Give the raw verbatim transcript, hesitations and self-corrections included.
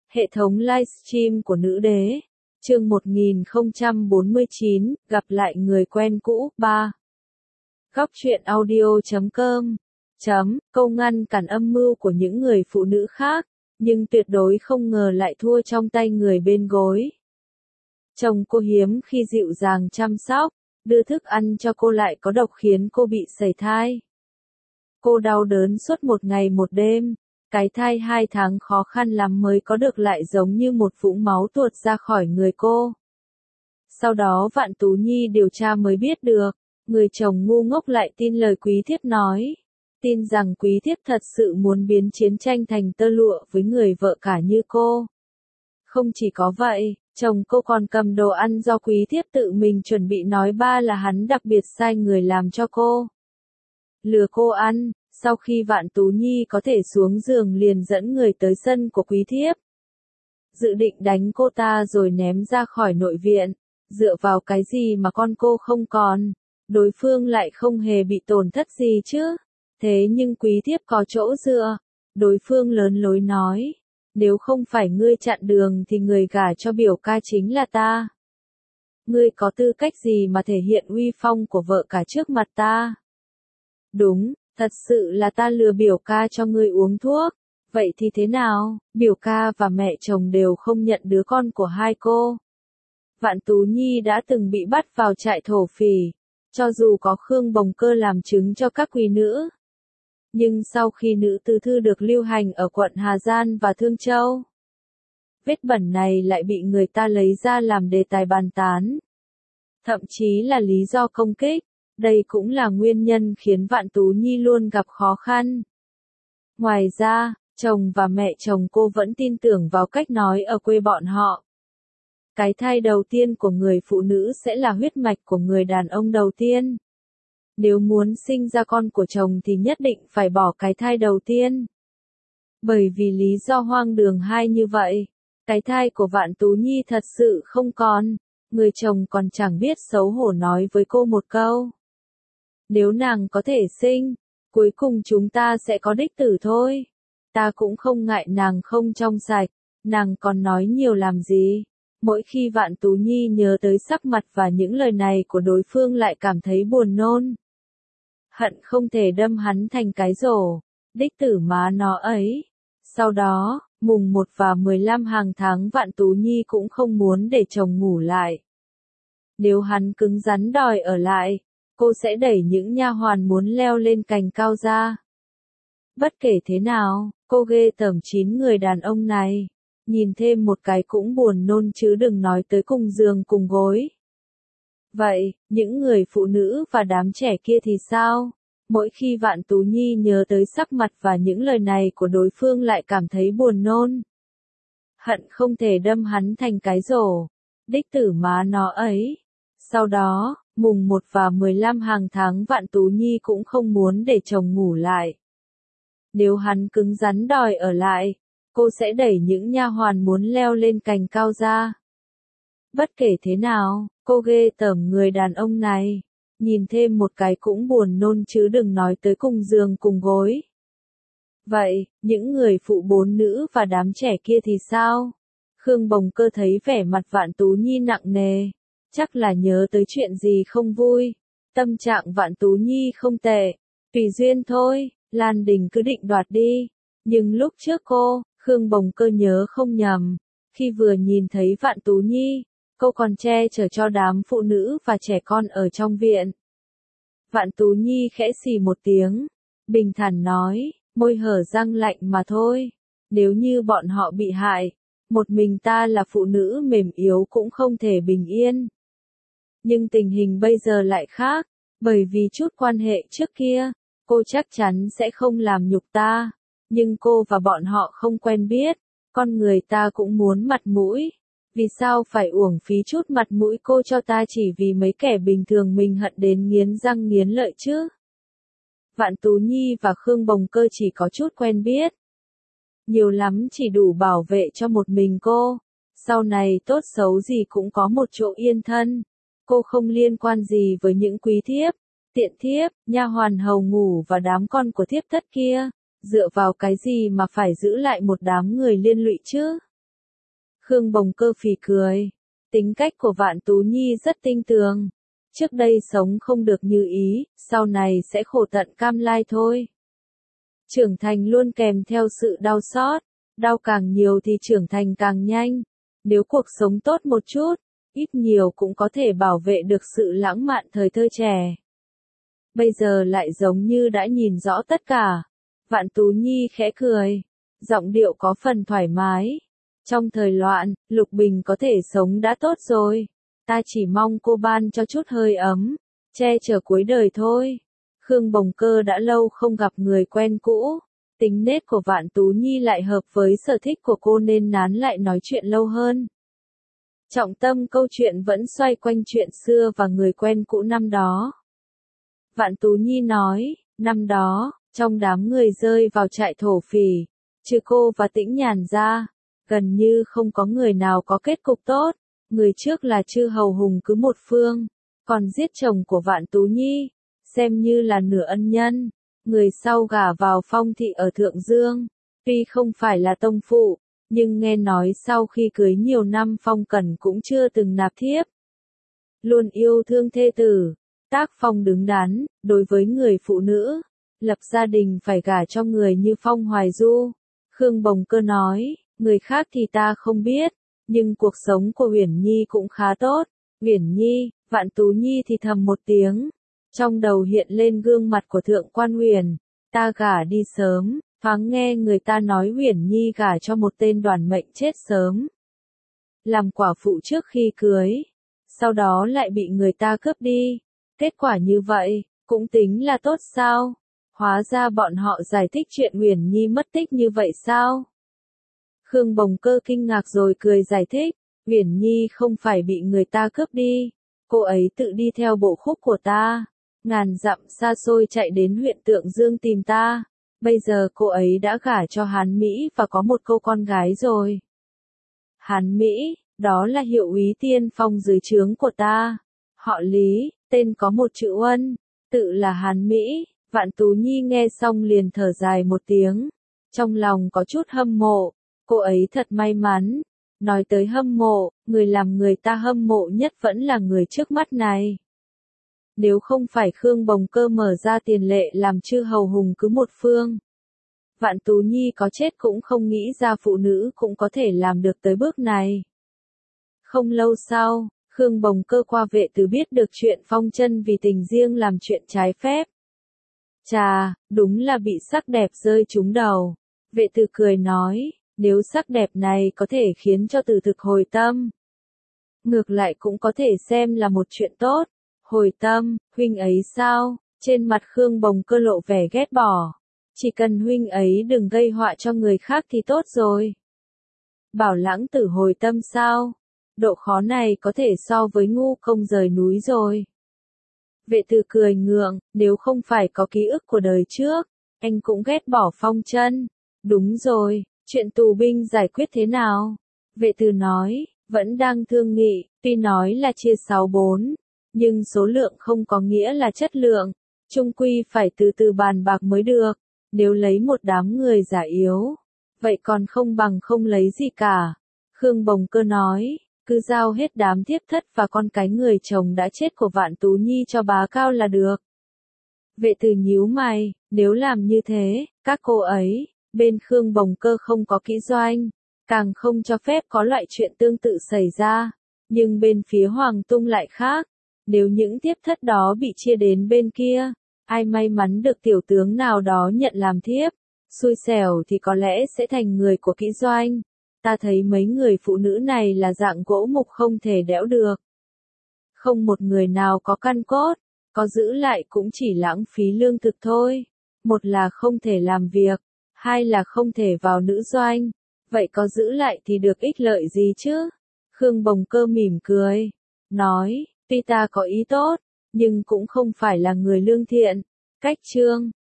Hệ thống livestream của nữ đế. Chương một nghìn không trăm bốn mươi chín, gặp lại người quen cũ. ba. Góc truyện audio chấm com. Chấm, câu ngăn cản âm mưu của những người phụ nữ khác, nhưng tuyệt đối không ngờ lại thua trong tay người bên gối. Chồng cô hiếm khi dịu dàng chăm sóc, đưa thức ăn cho cô lại có độc khiến cô bị sẩy thai. Cô đau đớn suốt một ngày một đêm, cái thai hai tháng khó khăn lắm mới có được lại giống như một vũng máu tuột ra khỏi người cô. Sau đó Vạn Tú Nhi điều tra mới biết được, người chồng ngu ngốc lại tin lời quý thiếp nói. Tin rằng quý thiếp thật sự muốn biến chiến tranh thành tơ lụa với người vợ cả như cô. Không chỉ có vậy, chồng cô còn cầm đồ ăn do quý thiếp tự mình chuẩn bị nói ba là hắn đặc biệt sai người làm cho cô. Lừa cô ăn, sau khi Vạn Tú Nhi có thể xuống giường liền dẫn người tới sân của quý thiếp. Dự định đánh cô ta rồi ném ra khỏi nội viện, dựa vào cái gì mà con cô không còn, đối phương lại không hề bị tổn thất gì chứ. Thế nhưng quý thiếp có chỗ dựa, đối phương lớn lối nói, nếu không phải ngươi chặn đường thì người gả cho biểu ca chính là ta. Ngươi có tư cách gì mà thể hiện uy phong của vợ cả trước mặt ta? Đúng, thật sự là ta lừa biểu ca cho ngươi uống thuốc. Vậy thì thế nào, biểu ca và mẹ chồng đều không nhận đứa con của hai cô. Vạn Tú Nhi đã từng bị bắt vào trại thổ phỉ, cho dù có Khương Bồng Cơ làm chứng cho các quý nữ. Nhưng sau khi nữ tứ thư được lưu hành ở quận Hà Giang và Thương Châu, vết bẩn này lại bị người ta lấy ra làm đề tài bàn tán. Thậm chí là lý do công kích, đây cũng là nguyên nhân khiến Vạn Tú Nhi luôn gặp khó khăn. Ngoài ra, chồng và mẹ chồng cô vẫn tin tưởng vào cách nói ở quê bọn họ. Cái thai đầu tiên của người phụ nữ sẽ là huyết mạch của người đàn ông đầu tiên. Nếu muốn sinh ra con của chồng thì nhất định phải bỏ cái thai đầu tiên. Bởi vì lý do hoang đường hai như vậy, cái thai của Vạn Tú Nhi thật sự không còn, người chồng còn chẳng biết xấu hổ nói với cô một câu. Nếu nàng có thể sinh, cuối cùng chúng ta sẽ có đích tử thôi. Ta cũng không ngại nàng không trong sạch, nàng còn nói nhiều làm gì. Mỗi khi Vạn Tú Nhi nhớ tới sắc mặt và những lời này của đối phương lại cảm thấy buồn nôn. Hận không thể đâm hắn thành cái rổ, đích tử má nó ấy. Sau đó, mùng một và mười lăm hàng tháng Vạn Tú Nhi cũng không muốn để chồng ngủ lại. Nếu hắn cứng rắn đòi ở lại, cô sẽ đẩy những nha hoàn muốn leo lên cành cao ra. Bất kể thế nào, cô ghê tởm chín người đàn ông này. Nhìn thêm một cái cũng buồn nôn chứ đừng nói tới cùng giường cùng gối. Vậy, những người phụ nữ và đám trẻ kia thì sao? Mỗi khi Vạn Tú Nhi nhớ tới sắc mặt và những lời này của đối phương lại cảm thấy buồn nôn. Hận không thể đâm hắn thành cái rổ, đích tử má nó ấy. Sau đó, mùng một và mười lăm hàng tháng Vạn Tú Nhi cũng không muốn để chồng ngủ lại. Nếu hắn cứng rắn đòi ở lại, cô sẽ đẩy những nha hoàn muốn leo lên cành cao ra. Bất kể thế nào, cô ghê tởm người đàn ông này. Nhìn thêm một cái cũng buồn nôn chứ đừng nói tới cùng giường cùng gối. Vậy, những người phụ bốn nữ và đám trẻ kia thì sao? Khương Bồng Cơ thấy vẻ mặt Vạn Tú Nhi nặng nề. Chắc là nhớ tới chuyện gì không vui. Tâm trạng Vạn Tú Nhi không tệ. Tùy duyên thôi, Lan Đình cứ định đoạt đi. Nhưng lúc trước cô, Khương Bồng Cơ nhớ không nhầm. Khi vừa nhìn thấy Vạn Tú Nhi, cô còn che chở cho đám phụ nữ và trẻ con ở trong viện. Vạn Tú Nhi khẽ xì một tiếng, bình thản nói, môi hở răng lạnh mà thôi. Nếu như bọn họ bị hại, một mình ta là phụ nữ mềm yếu cũng không thể bình yên. Nhưng tình hình bây giờ lại khác, bởi vì chút quan hệ trước kia, cô chắc chắn sẽ không làm nhục ta. Nhưng cô và bọn họ không quen biết, con người ta cũng muốn mặt mũi. Vì sao phải uổng phí chút mặt mũi cô cho ta chỉ vì mấy kẻ bình thường mình hận đến nghiến răng nghiến lợi chứ? Vạn Tú Nhi và Khương Bồng Cơ chỉ có chút quen biết. Nhiều lắm chỉ đủ bảo vệ cho một mình cô. Sau này tốt xấu gì cũng có một chỗ yên thân. Cô không liên quan gì với những quý thiếp, tiện thiếp, nha hoàn hầu ngủ và đám con của thiếp thất kia. Dựa vào cái gì mà phải giữ lại một đám người liên lụy chứ? Khương Bồng Cơ phì cười. Tính cách của Vạn Tú Nhi rất tinh tường. Trước đây sống không được như ý, sau này sẽ khổ tận cam lai thôi. Trưởng thành luôn kèm theo sự đau xót. Đau càng nhiều thì trưởng thành càng nhanh. Nếu cuộc sống tốt một chút, ít nhiều cũng có thể bảo vệ được sự lãng mạn thời thơ trẻ. Bây giờ lại giống như đã nhìn rõ tất cả. Vạn Tú Nhi khẽ cười. Giọng điệu có phần thoải mái. Trong thời loạn, Lục Bình có thể sống đã tốt rồi. Ta chỉ mong cô ban cho chút hơi ấm, che chở cuối đời thôi. Khương Bồng Cơ đã lâu không gặp người quen cũ. Tính nết của Vạn Tú Nhi lại hợp với sở thích của cô nên nán lại nói chuyện lâu hơn. Trọng tâm câu chuyện vẫn xoay quanh chuyện xưa và người quen cũ năm đó. Vạn Tú Nhi nói, năm đó, trong đám người rơi vào trại thổ phỉ, trừ cô và Tĩnh Nhàn ra, gần như không có người nào có kết cục tốt. Người trước là Chư Hầu Hùng cứ một phương, còn giết chồng của Vạn Tú Nhi, xem như là nửa ân nhân. Người sau gả vào Phong thị ở Thượng Dương, tuy không phải là tông phụ, nhưng nghe nói sau khi cưới nhiều năm Phong Cẩn cũng chưa từng nạp thiếp. Luôn yêu thương thê tử, tác phong đứng đắn, đối với người phụ nữ, lập gia đình phải gả cho người như Phong Hoài Du. Khương Bồng Cơ nói, người khác thì ta không biết, nhưng cuộc sống của Uyển Nhi cũng khá tốt. Uyển Nhi, Vạn Tú Nhi thì thầm một tiếng. Trong đầu hiện lên gương mặt của Thượng Quan Huyền, ta gả đi sớm, thoáng nghe người ta nói Uyển Nhi gả cho một tên đoàn mệnh chết sớm. Làm quả phụ trước khi cưới, sau đó lại bị người ta cướp đi. Kết quả như vậy, cũng tính là tốt sao? Hóa ra bọn họ giải thích chuyện Uyển Nhi mất tích như vậy sao? Khương Bồng Cơ kinh ngạc rồi cười giải thích, Uyển Nhi không phải bị người ta cướp đi, cô ấy tự đi theo bộ khúc của ta, ngàn dặm xa xôi chạy đến huyện Tượng Dương tìm ta, bây giờ cô ấy đã gả cho Hán Mỹ và có một cô con gái rồi. Hán Mỹ, đó là hiệu úy tiên phong dưới trướng của ta, họ Lý, tên có một chữ Uân, tự là Hán Mỹ. Vạn Tú Nhi nghe xong liền thở dài một tiếng, trong lòng có chút hâm mộ, cô ấy thật may mắn. Nói tới hâm mộ, người làm người ta hâm mộ nhất vẫn là người trước mắt này. Nếu không phải Khương Bồng Cơ mở ra tiền lệ làm Chư Hầu Hùng cứ một phương, Vạn Tú Nhi có chết cũng không nghĩ ra phụ nữ cũng có thể làm được tới bước này. Không lâu sau, Khương Bồng Cơ qua vệ từ biết được chuyện Phong Chân vì tình riêng làm chuyện trái phép. Chà, đúng là bị sắc đẹp rơi trúng đầu. Vệ từ cười nói, nếu sắc đẹp này có thể khiến cho Từ Thực hồi tâm, ngược lại cũng có thể xem là một chuyện tốt. Hồi tâm, huynh ấy sao? Trên mặt Khương Bồng Cơ lộ vẻ ghét bỏ. Chỉ cần huynh ấy đừng gây họa cho người khác thì tốt rồi. Bảo Lãng Tử hồi tâm sao? Độ khó này có thể so với ngu công rời núi rồi. Vệ từ cười ngượng, nếu không phải có ký ức của đời trước, anh cũng ghét bỏ Phong Chân. Đúng rồi, chuyện tù binh giải quyết thế nào? Vệ từ nói, vẫn đang thương nghị, tuy nói là chia sáu bốn, nhưng số lượng không có nghĩa là chất lượng, chung quy phải từ từ bàn bạc mới được. Nếu lấy một đám người giả yếu, vậy còn không bằng không lấy gì cả. Khương Bồng Cơ nói, cứ giao hết đám thiếp thất và con cái người chồng đã chết của Vạn Tú Nhi cho bá cao là được. Vệ từ nhíu mày, nếu làm như thế, các cô ấy, bên Khương Bồng Cơ không có kỹ doanh, càng không cho phép có loại chuyện tương tự xảy ra, nhưng bên phía Hoàng Tung lại khác, nếu những thiếp thất đó bị chia đến bên kia, ai may mắn được tiểu tướng nào đó nhận làm thiếp, xui xẻo thì có lẽ sẽ thành người của kỹ doanh. Ta thấy mấy người phụ nữ này là dạng gỗ mục không thể đẽo được. Không một người nào có căn cốt, có giữ lại cũng chỉ lãng phí lương thực thôi. Một là không thể làm việc, hai là không thể vào nữ doanh. Vậy có giữ lại thì được ích lợi gì chứ? Khương Bồng Cơ mỉm cười, nói, tuy ta có ý tốt, nhưng cũng không phải là người lương thiện. Cách chương